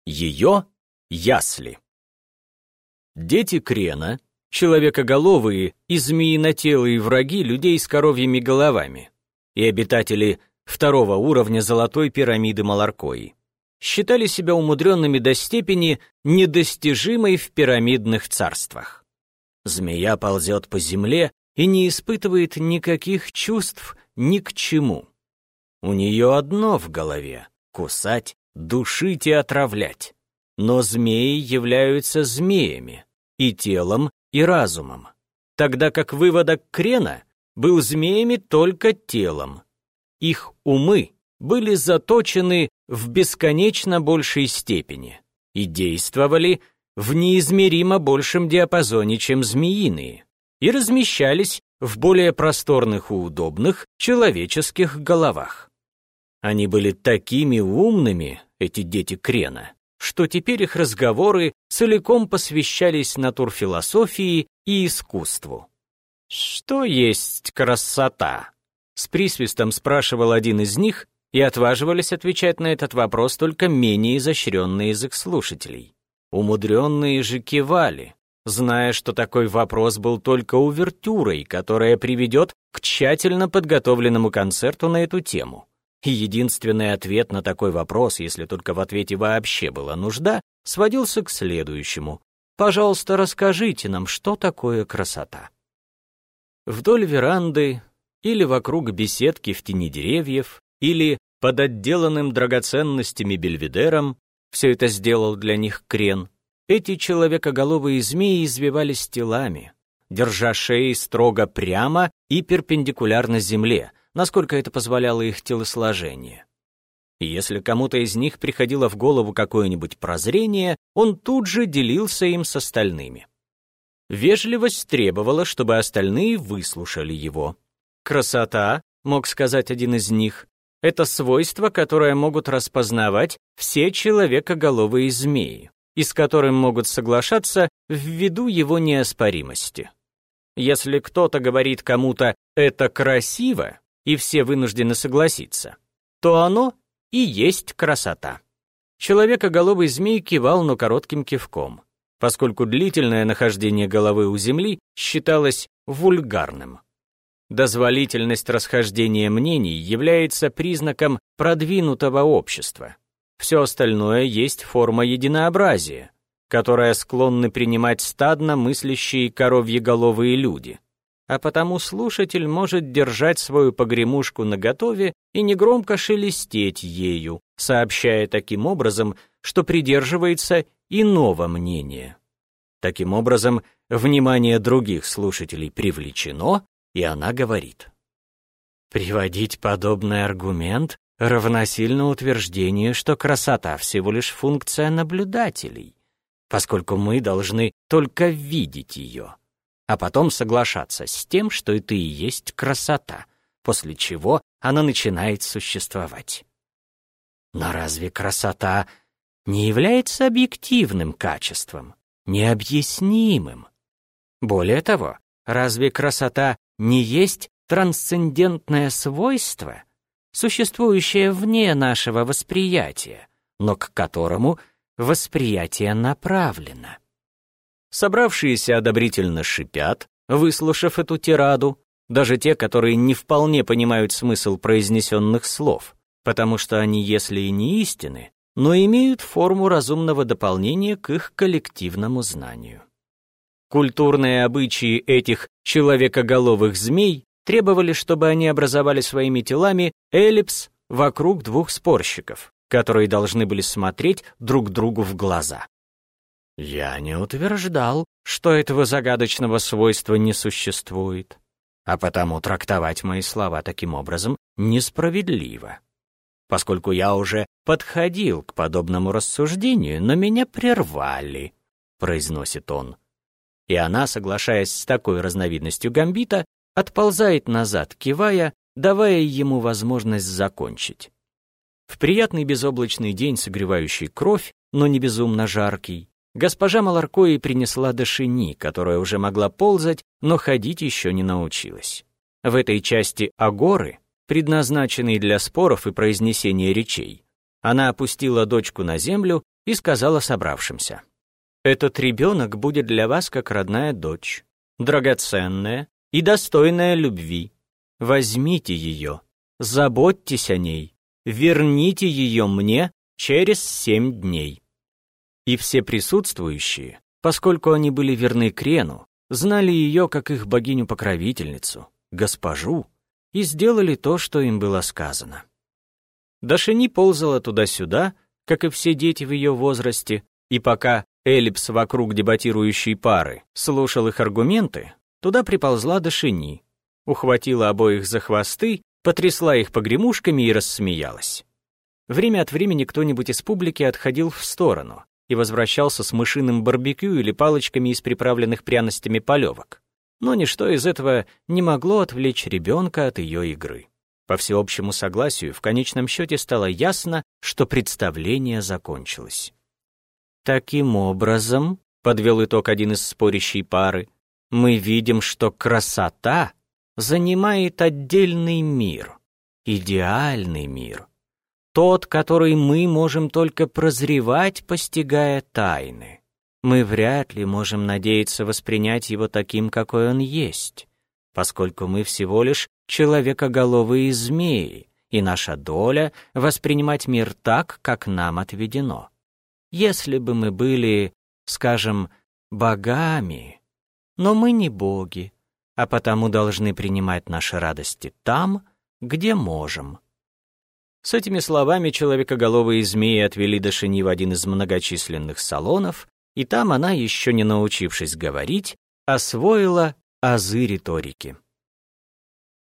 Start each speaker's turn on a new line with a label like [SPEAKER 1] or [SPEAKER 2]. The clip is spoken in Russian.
[SPEAKER 1] Ее ясли. Дети Крена, человекоголовые и змеинотелые враги людей с коровьими головами, и обитатели второго уровня золотой пирамиды Маларкои, считали себя умудренными до степени, недостижимой в пирамидных царствах. Змея ползет по земле и не испытывает никаких чувств ни к чему. У нее одно в голове — кусать, душить и отравлять. Но змеи являются змеями, и телом, и разумом, тогда как выводок Крена был змеями только телом. Их умы были заточены в бесконечно большей степени и действовали в неизмеримо большем диапазоне, чем змеиные, и размещались в более просторных и удобных человеческих головах. Они были такими умными, эти дети Крена, что теперь их разговоры целиком посвящались натурфилософии и искусству. «Что есть красота?» — с присвистом спрашивал один из них, и отваживались отвечать на этот вопрос только менее изощренные из их слушателей. Умудренные же кивали, зная, что такой вопрос был только увертюрой, которая приведет к тщательно подготовленному концерту на эту тему. И единственный ответ на такой вопрос, если только в ответе вообще была нужда, сводился к следующему. «Пожалуйста, расскажите нам, что такое красота». Вдоль веранды, или вокруг беседки в тени деревьев, или под отделанным драгоценностями бельведером, все это сделал для них Крен, эти человекоголовые змеи извивались телами, держа шеи строго прямо и перпендикулярно земле, насколько это позволяло их телосложение. И если кому-то из них приходило в голову какое-нибудь прозрение, он тут же делился им с остальными. Вежливость требовала, чтобы остальные выслушали его. «Красота», — мог сказать один из них, — «это свойство, которое могут распознавать все человекоголовые змеи, и с которым могут соглашаться ввиду его неоспоримости. Если кто-то говорит кому-то «это красиво», и все вынуждены согласиться, то оно и есть красота». Человекоголовый змей кивал, но коротким кивком, поскольку длительное нахождение головы у земли считалось вульгарным. Дозволительность расхождения мнений является признаком продвинутого общества. Все остальное есть форма единообразия, которая склонны принимать стадно мыслящие коровьеголовые люди. А потому слушатель может держать свою погремушку наготове и негромко шелестеть ею, сообщая таким образом, что придерживается иного мнения. Таким образом, внимание других слушателей привлечено, и она говорит. Приводить подобный аргумент равносильно утверждению, что красота всего лишь функция наблюдателей, поскольку мы должны только видеть ее, а потом соглашаться с тем, что это и есть красота, после чего она начинает существовать. Но разве красота не является объективным качеством, необъяснимым? Более того, разве красота не есть трансцендентное свойство, существующее вне нашего восприятия, но к которому восприятие направлено? Собравшиеся одобрительно шипят, выслушав эту тираду, даже те, которые не вполне понимают смысл произнесенных слов, потому что они, если и не истины, но имеют форму разумного дополнения к их коллективному знанию. Культурные обычаи этих человекоголовых змей требовали, чтобы они образовали своими телами эллипс вокруг двух спорщиков, которые должны были смотреть друг другу в глаза. Я не утверждал, что этого загадочного свойства не существует, а потому трактовать мои слова таким образом несправедливо. Поскольку я уже подходил к подобному рассуждению, но меня прервали, произносит он. И она, соглашаясь с такой разновидностью гамбита, отползает назад, кивая, давая ему возможность закончить. В приятный безоблачный день, согревающий кровь, но не безумно жаркий, госпожа Маларкои принесла Дашини, которая уже могла ползать, но ходить еще не научилась. В этой части агоры, предназначенной для споров и произнесения речей, она опустила дочку на землю и сказала собравшимся: «Этот ребенок будет для вас как родная дочь, драгоценная и достойная любви. Возьмите ее, заботьтесь о ней, верните ее мне через 7 дней». И все присутствующие, поскольку они были верны Крену, знали ее как их богиню-покровительницу, госпожу, и сделали то, что им было сказано. Дашени ползала туда-сюда, как и все дети в ее возрасте, и пока Эллипс вокруг дебатирующей пары слушал их аргументы, туда приползла Дашени, ухватила обоих за хвосты, потрясла их погремушками и рассмеялась. Время от времени кто-нибудь из публики отходил в сторону и возвращался с мышиным барбекю или палочками из приправленных пряностями полевок. Но ничто из этого не могло отвлечь ребенка от ее игры. По всеобщему согласию, в конечном счете стало ясно, что представление закончилось. «Таким образом, — подвел итог один из спорящей пары, — мы видим, что красота занимает отдельный мир, идеальный мир, тот, который мы можем только прозревать, постигая тайны. Мы вряд ли можем надеяться воспринять его таким, какой он есть, поскольку мы всего лишь человекоголовые змеи, и наша доля — воспринимать мир так, как нам отведено. Если бы мы были, скажем, богами, но мы не боги, а потому должны принимать наши радости там, где можем». С этими словами человекоголовые змеи отвели Дашени в один из многочисленных салонов, и там она, еще не научившись говорить, освоила азы риторики.